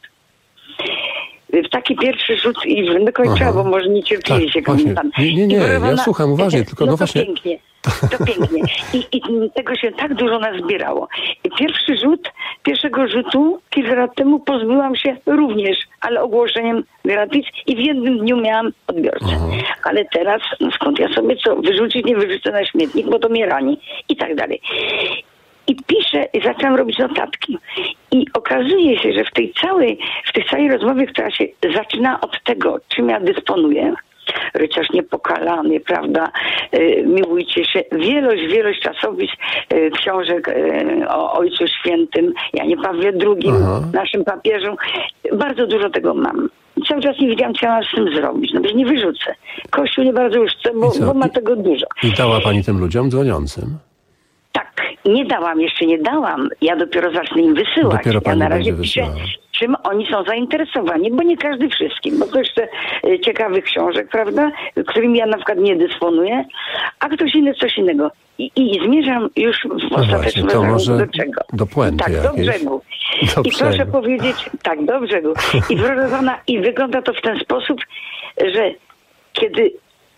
W taki pierwszy rzut i wykończyła, bo może niecierpliwie tak, się komentam. Nie, nie, nie, ja na... słucham uważnie, tylko no, no właśnie... To pięknie, to pięknie. I, I tego się tak dużo nazbierało. I pierwszy rzut, pierwszego rzutu kilka lat temu pozbyłam się również, ale ogłoszeniem gratis i w jednym dniu miałam odbiorcę. Mhm. Ale teraz, no skąd ja sobie co, wyrzucić, nie wyrzucę na śmietnik, bo to mnie rani i tak dalej. I piszę, i zaczęłam robić notatki. I okazuje się, że w tej całej, w tej całej rozmowie, która się zaczyna od tego, czym ja dysponuję, rycerz niepokalany, prawda, e, miłujcie się, wielość, wielość czasopism, e, książek e, o Ojcu Świętym, Janie Pawle drugim, Aha. naszym papieżu. Bardzo dużo tego mam. I cały czas nie wiedziałam, co ja mam z tym zrobić. No, że nie wyrzucę. Kościół nie bardzo już chce, bo, bo ma tego dużo. I dała pani tym ludziom dzwoniącym? Tak, nie dałam, jeszcze nie dałam. Ja dopiero zacznę im wysyłać. Dopiero pani ja na razie będzie piszę, wysyłała. czym oni są zainteresowani, bo nie każdy wszystkim, bo ktoś chce e, ciekawych książek, prawda, którymi ja na przykład nie dysponuję, a ktoś inny coś innego. I, i zmierzam już w no ostatecznym rozwiązaniu do czego? Do puenty Tak, jakiejś. do brzegu. Do I brzegu. proszę powiedzieć, tak, do brzegu. I proszę pana, i wygląda to w ten sposób, że kiedy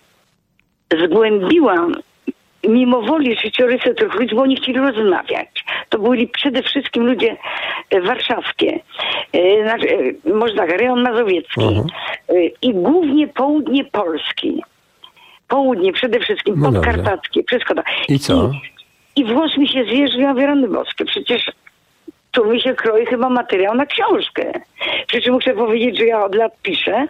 zgłębiłam mimo woli życiorysy tych ludzi, bo oni chcieli rozmawiać. To byli przede wszystkim ludzie warszawskie, znaczy, może tak, rejon mazowiecki uh-huh. i głównie południe Polski. Południe przede wszystkim, no podkarpackie, wszystko to. I co? I, i włos mi się zjeżdża, w rany boskie. Przecież tu mi się kroi chyba materiał na książkę. Przy czym muszę powiedzieć, że ja od lat piszę.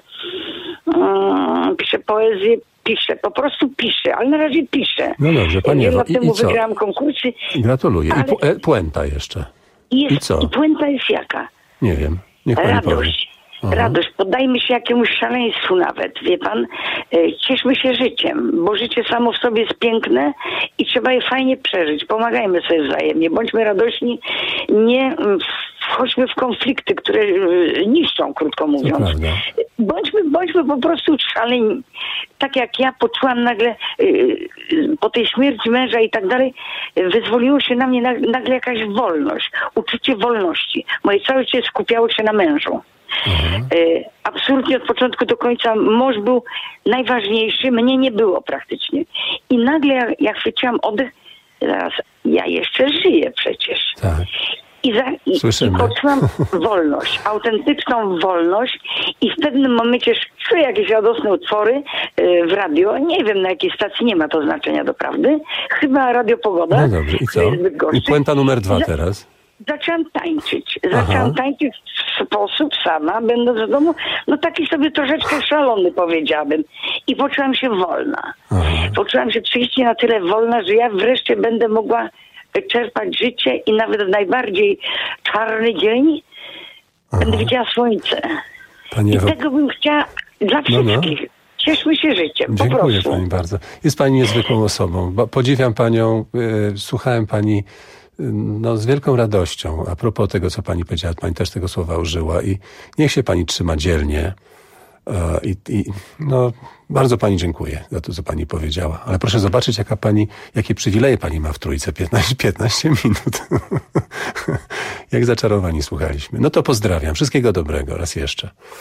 Um, piszę poezję, piszę, po prostu piszę, ale na razie piszę. No dobrze, pani Ewo, i, temu i co? Wygrałam konkursy. Gratuluję. Ale... I pu- e, puenta jeszcze. I, jest, I co? I puenta jest jaka? Nie wiem. Niech pani Radość. powie. Radość. Poddajmy się jakiemuś szaleństwu nawet, wie pan. Cieszmy się życiem, bo życie samo w sobie jest piękne i trzeba je fajnie przeżyć. Pomagajmy sobie wzajemnie. Bądźmy radośni. Nie wchodźmy w konflikty, które niszczą, krótko mówiąc. Bądźmy, bądźmy po prostu szaleni. Tak jak ja poczułam nagle po tej śmierci męża i tak dalej, wyzwoliło się na mnie nagle jakaś wolność. Uczucie wolności. Moje całe życie skupiało się na mężu. Mhm. Absolutnie od początku do końca mąż był najważniejszy, mnie nie było praktycznie. I nagle ja, ja chwyciłam oddech, zaraz, ja jeszcze żyję przecież. Tak. I, za, i, i poczułam wolność, autentyczną wolność i w pewnym momencie czuję jakieś radosne utwory yy, w radio. Nie wiem na jakiej stacji, nie ma to znaczenia doprawdy. Chyba Radio Pogoda. No dobrze, i co? I puenta numer dwa teraz. Zaczęłam tańczyć. Zaczęłam Aha. tańczyć w sposób sama, będąc w domu, no taki sobie troszeczkę szalony, powiedziałabym. I poczułam się wolna. Aha. Poczułam się psychicznie na tyle wolna, że ja wreszcie będę mogła czerpać życie i nawet w najbardziej czarny dzień Aha. będę widziała słońce. Pani I tego bym chciała dla wszystkich. No, no. Cieszmy się życiem, po Dziękuję prostu. pani bardzo. Jest pani niezwykłą osobą. Podziwiam panią, yy, słuchałem pani no, z wielką radością. A propos tego, co pani powiedziała, pani też tego słowa użyła i niech się pani trzyma dzielnie. I, i no, bardzo pani dziękuję za to, co pani powiedziała. Ale proszę zobaczyć, jaka pani, jakie przywileje pani ma w trójce. piętnaście, piętnaście minut. Jak zaczarowani słuchaliśmy. No to pozdrawiam. Wszystkiego dobrego raz jeszcze.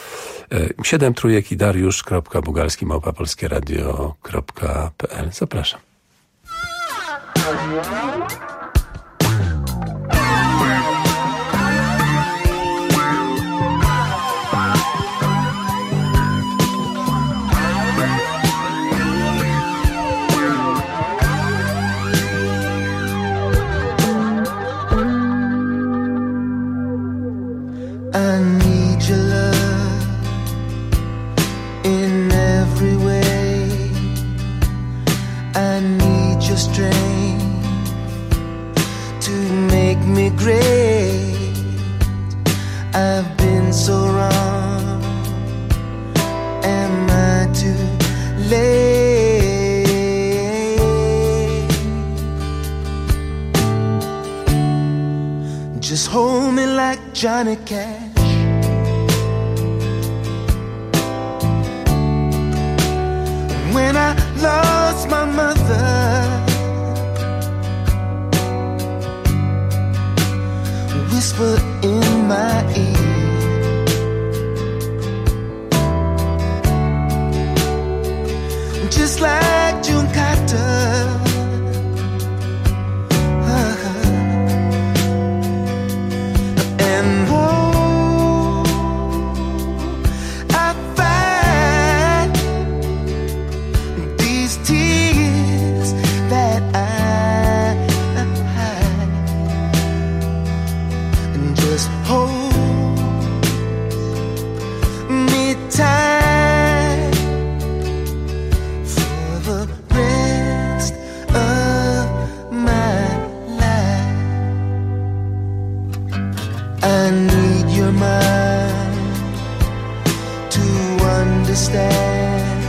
Siedem trójek i dariusz kropka bugalski małpa polskie radio kropka p l. Zapraszam. I need your love in every way. I need your strength to make me great. I've been so wrong. Am I too late? Just hold me like Johnny Cash. When I lost my mother, whisper in my ear, just like June Carter. Uh-huh. And oh, I find these tears that I hide, and just hold me tight for the rest of my life. I need your mind to understand.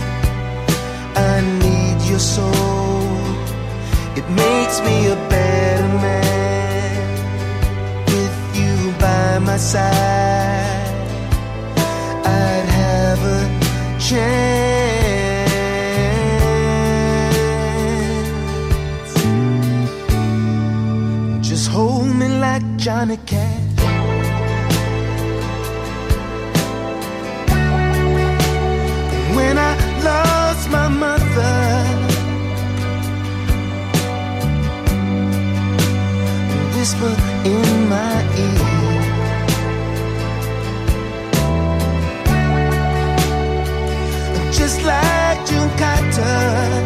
I need your soul. It makes me a better man. With you by my side, I'd have a chance. Just hold me like Johnny Cash. When I lost my mother, whisper in my ear, just like June Carter.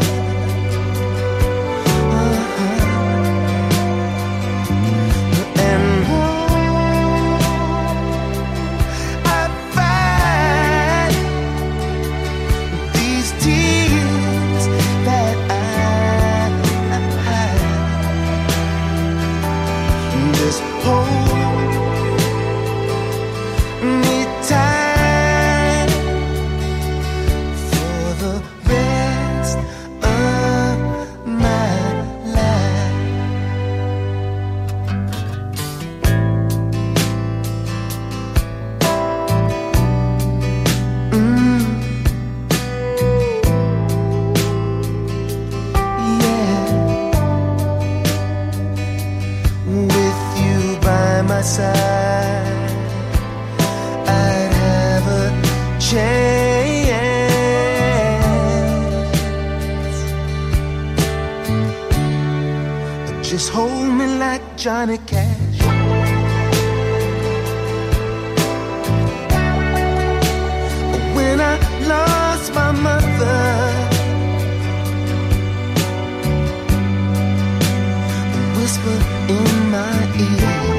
Just hold me like Johnny Cash. When I lost my mother, whisper in my ear,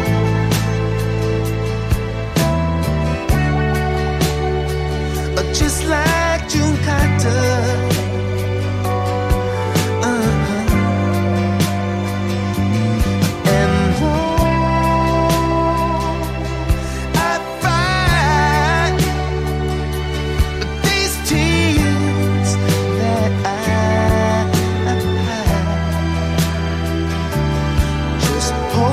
just like June Carter. Oh,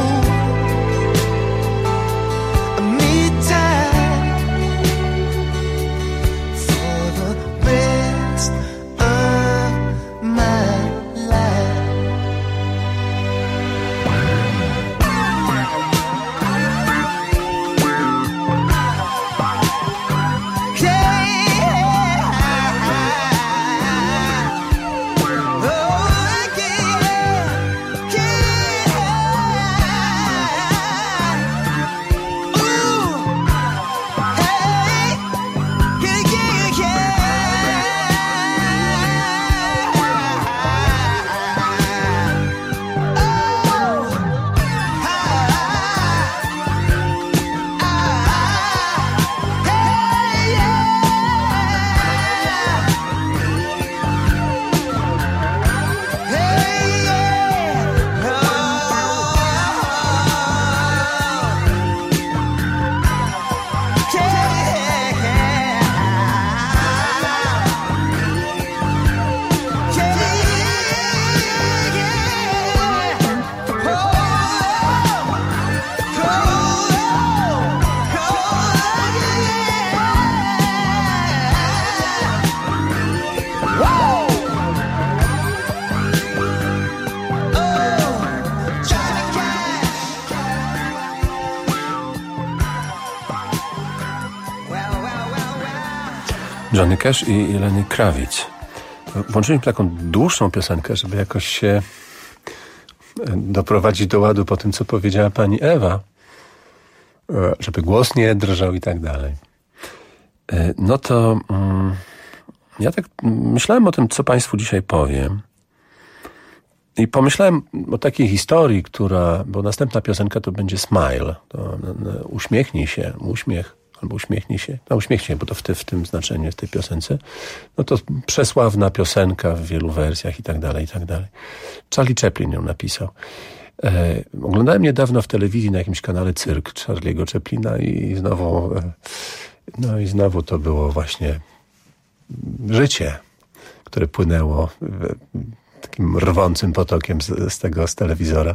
Johnny Cash i Lenny Kravitz. Włączyliśmy taką dłuższą piosenkę, żeby jakoś się doprowadzić do ładu po tym, co powiedziała pani Ewa. Żeby głos nie drżał i tak dalej. No to mm, ja tak myślałem o tym, co państwu dzisiaj powiem. I pomyślałem o takiej historii, która, bo następna piosenka to będzie Smile. To, no, no, uśmiechnij się, uśmiech, albo uśmiechnij się. No uśmiechnij się, bo to w, ty, w tym znaczeniu, w tej piosence. No to przesławna piosenka w wielu wersjach i tak dalej, i tak dalej. Charlie Chaplin ją napisał. E, oglądałem niedawno w telewizji na jakimś kanale cyrk Charlie'ego Chaplina i znowu, e, no i znowu to było właśnie życie, które płynęło w, takim rwącym potokiem z, z tego, z telewizora.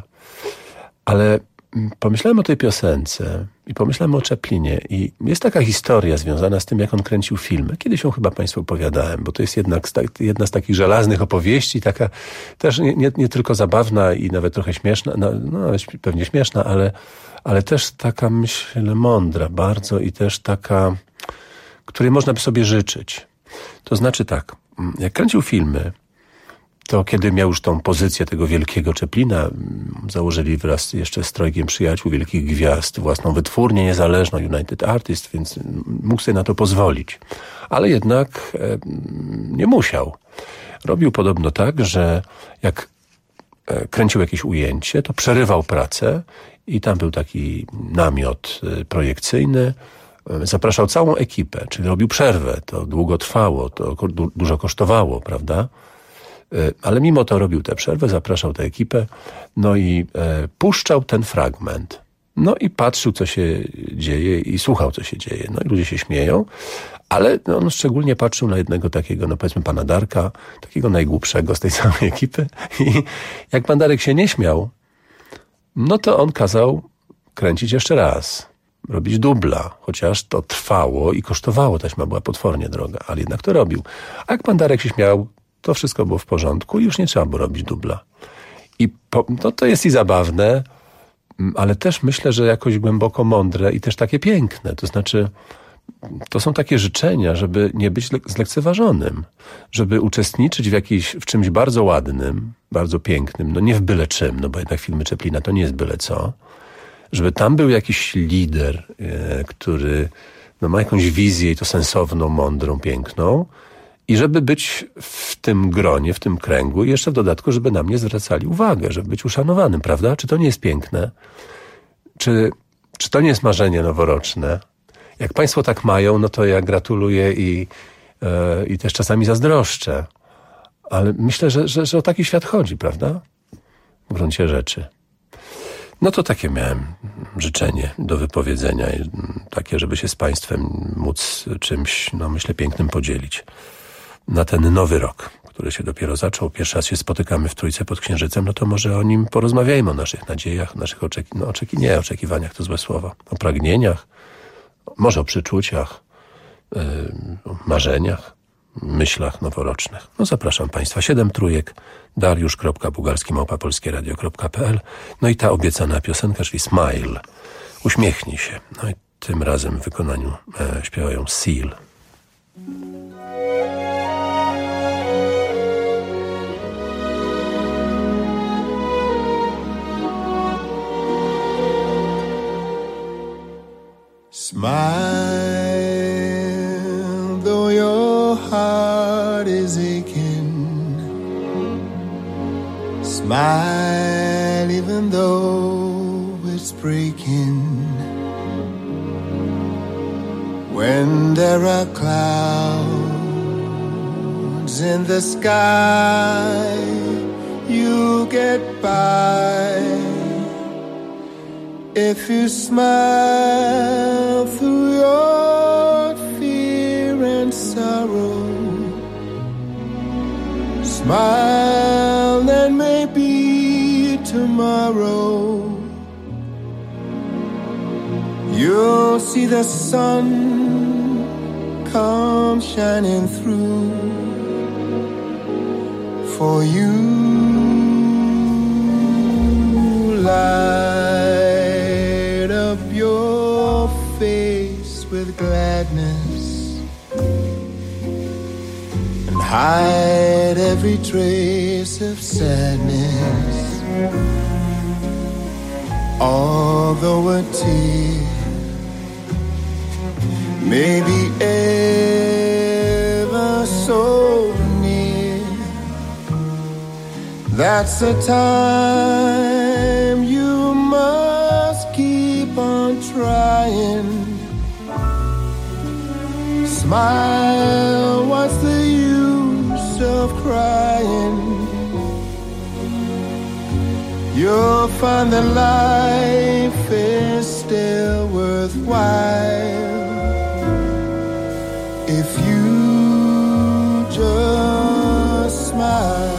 Ale pomyślałem o tej piosence i pomyślałem o Chaplinie i jest taka historia związana z tym, jak on kręcił filmy. Kiedyś ją chyba państwu opowiadałem, bo to jest jednak jedna z takich żelaznych opowieści, taka też nie, nie, nie tylko zabawna i nawet trochę śmieszna, no, no nawet pewnie śmieszna, ale, ale też taka, myślę, mądra bardzo i też taka, której można by sobie życzyć. To znaczy tak, jak kręcił filmy, to kiedy miał już tą pozycję tego wielkiego Chaplina, założyli wraz jeszcze z trojgiem przyjaciół wielkich gwiazd własną wytwórnię niezależną, United Artists, więc mógł sobie na to pozwolić. Ale jednak e, nie musiał. Robił podobno tak, że jak e, kręcił jakieś ujęcie, to przerywał pracę i tam był taki namiot e, projekcyjny, e, zapraszał całą ekipę, czyli robił przerwę. To długo trwało, to du- dużo kosztowało, prawda? Ale mimo to robił tę przerwę, zapraszał tę ekipę, no i e, puszczał ten fragment. No i patrzył, co się dzieje i słuchał, co się dzieje. No i ludzie się śmieją, ale no, on szczególnie patrzył na jednego takiego, no powiedzmy pana Darka, takiego najgłupszego z tej całej ekipy. I jak pan Darek się nie śmiał, no to on kazał kręcić jeszcze raz, robić dubla, chociaż to trwało i kosztowało, taśma była potwornie droga, ale jednak to robił. A jak pan Darek się śmiał, to wszystko było w porządku i już nie trzeba było robić dubla. I po, no to jest i zabawne, ale też myślę, że jakoś głęboko mądre i też takie piękne. To znaczy, to są takie życzenia, żeby nie być le- zlekceważonym, żeby uczestniczyć w jakiejś, w czymś bardzo ładnym, bardzo pięknym, no nie w byle czym, no bo jednak filmy Chaplina to nie jest byle co, żeby tam był jakiś lider, e, który no, ma jakąś wizję i to sensowną, mądrą, piękną, i żeby być w tym gronie, w tym kręgu i jeszcze w dodatku, żeby na mnie zwracali uwagę, żeby być uszanowanym, prawda? Czy to nie jest piękne? Czy, czy to nie jest marzenie noworoczne? Jak państwo tak mają, no to ja gratuluję i, e, i też czasami zazdroszczę. Ale myślę, że, że, że o taki świat chodzi, prawda? W gruncie rzeczy. No to takie miałem życzenie do wypowiedzenia. Takie, żeby się z państwem móc czymś, no myślę, pięknym podzielić. Na ten nowy rok, który się dopiero zaczął. Pierwszy raz się spotykamy w Trójce pod Księżycem, no to może o nim porozmawiajmy, o naszych nadziejach, o naszych oczeki- no, oczeki- nie, oczekiwaniach to złe słowo, o pragnieniach, może o przyczuciach, yy, o marzeniach, myślach noworocznych. No zapraszam państwa. Siedem trójek, dariusz kropka bugalski małpa polskie radio kropka p l. No i ta obiecana piosenka, czyli Smile. Uśmiechnij się. No i tym razem w wykonaniu e, śpiewają Seal. Smile, though your heart is aching. Smile, even though it's breaking. When there are clouds in the sky, you get by. If you smile through your fear and sorrow, smile and maybe tomorrow you'll see the sun come shining through for you. Light up your face with gladness. hide every trace of sadness, although a tear may be ever so near. That's the time you must keep on trying. Smile, what's the use of crying? You'll find that life is still worthwhile if you just smile.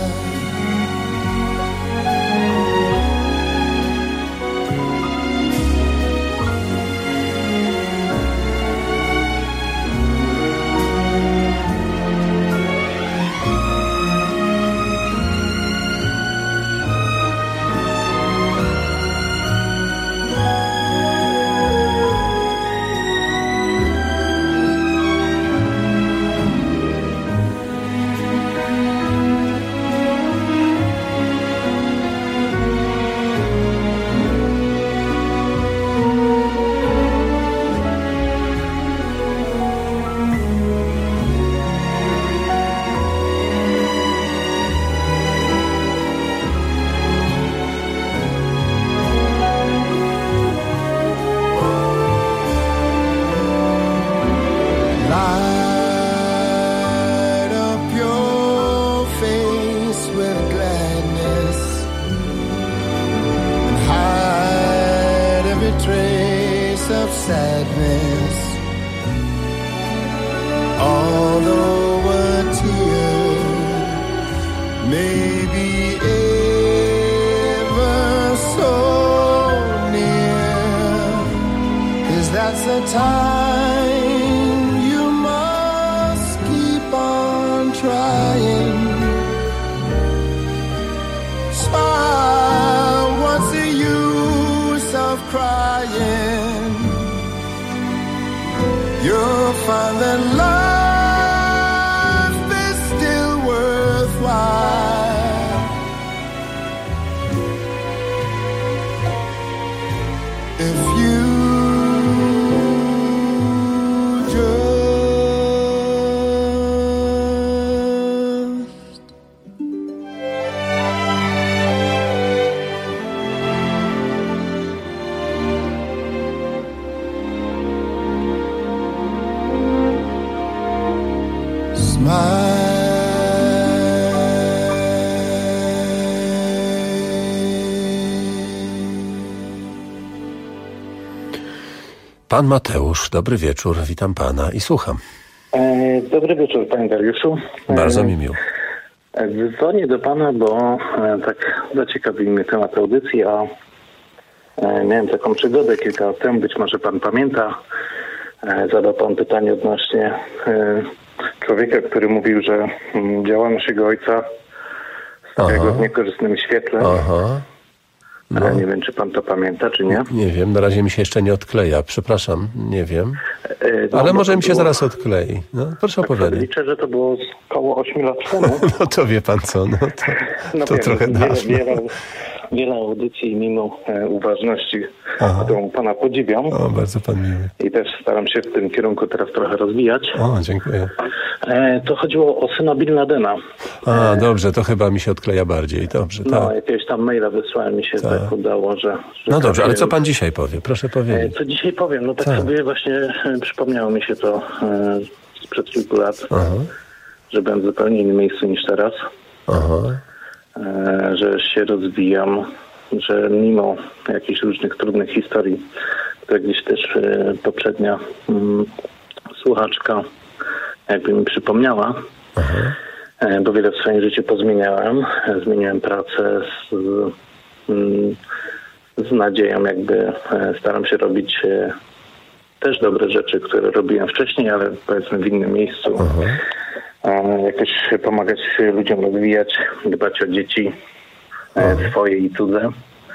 Sadness, although a tear may be ever so near, 'cause that's the time you must keep on trying. Smile, what's the use of crying? You'll find that life is still worthwhile if you Pan Mateusz, dobry wieczór, witam pana i słucham. E, dobry wieczór, panie Dariuszu. Bardzo mi miło. E, dzwonię do pana, bo e, tak zaciekawił mnie temat audycji, a e, miałem taką przygodę kilka lat temu, być może pan pamięta. E, zadał pan pytanie odnośnie e, człowieka, który mówił, że m, działalność jego ojca stawia go w niekorzystnym świetle. Aha. No. Ale nie wiem, czy pan to pamięta, czy nie? Nie wiem, na razie mi się jeszcze nie odkleja. Przepraszam, nie wiem. E, no, ale może mi się było... zaraz odklei. No, proszę tak opowiadać. Liczę, że to było około ośmiu lat temu. No to wie pan co, no to, no to wiem, trochę wiele, dawno. Wiele, wiele audycji mimo e, uważności, Aha. którą pana podziwiam. O, bardzo pan miły. I też staram się w tym kierunku teraz trochę rozwijać. O, dziękuję. E, to chodziło o syna Bin Ladena. A, dobrze, to chyba mi się odkleja bardziej. Dobrze, No, tak. jakiegoś tam maila wysłałem, mi się tak, tak udało, że... że no dobrze, ale co pan dzisiaj powie? Proszę powiedzieć. E, co dzisiaj powiem? No tak co? sobie właśnie e, przypomniało mi się to e, sprzed kilku lat, Aha. że byłem w zupełnie innym miejscu niż teraz. Aha. E, że się rozwijam, że mimo jakichś różnych trudnych historii, które gdzieś też e, poprzednia mm, słuchaczka jakby mi przypomniała, Aha. E, bo wiele w swoim życiu pozmieniałem. E, zmieniłem pracę z, mm, z nadzieją, jakby e, staram się robić e, też dobre rzeczy, które robiłem wcześniej, ale powiedzmy w innym miejscu. Aha. E, jakoś pomagać ludziom rozwijać, dbać o dzieci e, swoje i cudze.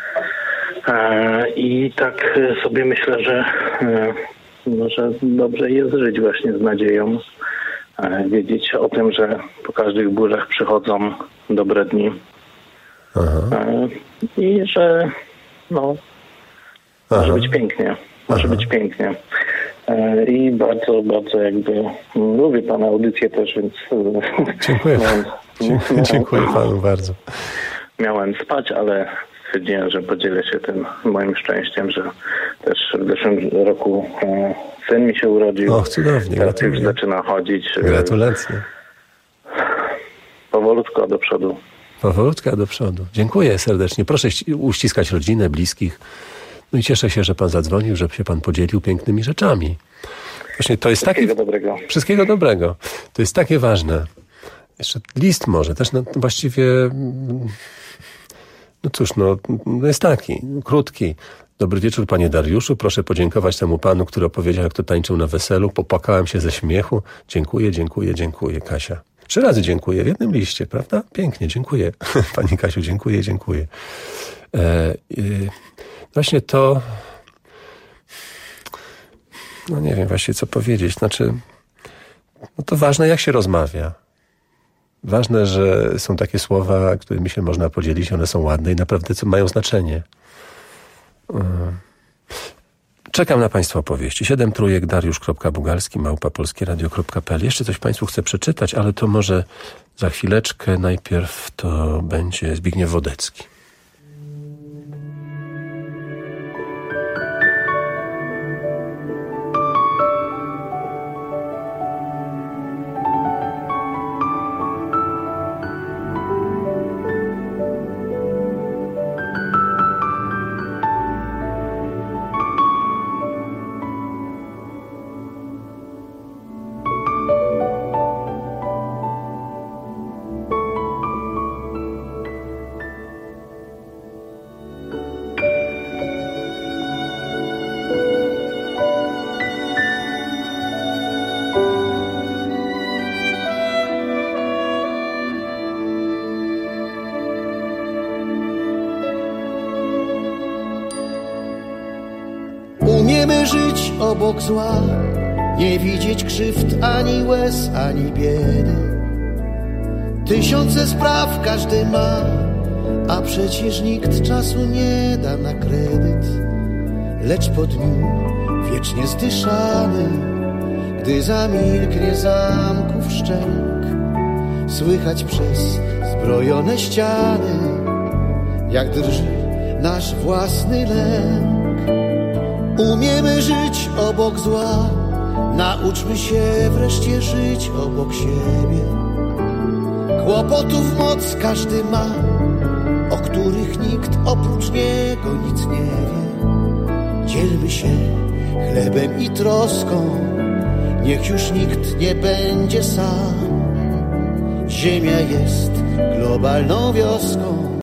E, I tak sobie myślę, że, e, no, że dobrze jest żyć właśnie z nadzieją, wiedzieć o tym, że po każdych burzach przychodzą dobre dni. Aha. I że no, może Aha. być pięknie. Może Aha. być pięknie. I bardzo, bardzo jakby lubię pana audycję też, więc... Dziękuję. Miałem, miałem, Dziękuję panu bardzo. Miałem spać, ale stwierdziłem, że podzielę się tym moim szczęściem, że też w zeszłym roku syn mi się urodził. Och, cudownie. Teraz już zaczyna chodzić. Gratulacje. Powolutku do przodu. Powolutku do przodu. Dziękuję serdecznie. Proszę uściskać rodzinę, bliskich. No i cieszę się, że pan zadzwonił, że się pan podzielił pięknymi rzeczami. Właśnie to jest Wszystkiego takie... dobrego. Wszystkiego dobrego. To jest takie ważne. Jeszcze list może też no, właściwie... No cóż, no, no jest taki, krótki. Dobry wieczór, panie Dariuszu. Proszę podziękować temu panu, który opowiedział, jak to tańczył na weselu. Popłakałem się ze śmiechu. Dziękuję, dziękuję, dziękuję, Kasia. Trzy razy dziękuję w jednym liście, prawda? Pięknie, dziękuję. Pani Kasiu, dziękuję, dziękuję. E, e, właśnie to... No nie wiem właśnie, co powiedzieć. Znaczy, no to ważne, jak się rozmawia. Ważne, że są takie słowa, którymi się można podzielić, one są ładne i naprawdę mają znaczenie. Czekam na państwa opowieści. Siedem trójek, dariusz.bugalski, małpa polskieradio kropka pe el. Jeszcze coś państwu chcę przeczytać, ale to może za chwileczkę. Najpierw to będzie Zbigniew Wodecki. Umiemy żyć obok zła, nie widzieć krzywd ani łez, ani biedy. Tysiące spraw każdy ma, a przecież nikt czasu nie da na kredyt. Lecz po dniu wiecznie zdyszany, gdy zamilknie zamków szczęk, słychać przez zbrojone ściany, jak drży nasz własny lęk. Umiemy żyć obok zła, nauczmy się wreszcie żyć obok siebie. Kłopotów moc każdy ma, o których nikt oprócz niego nic nie wie. Dzielmy się chlebem i troską, niech już nikt nie będzie sam. Ziemia jest globalną wioską.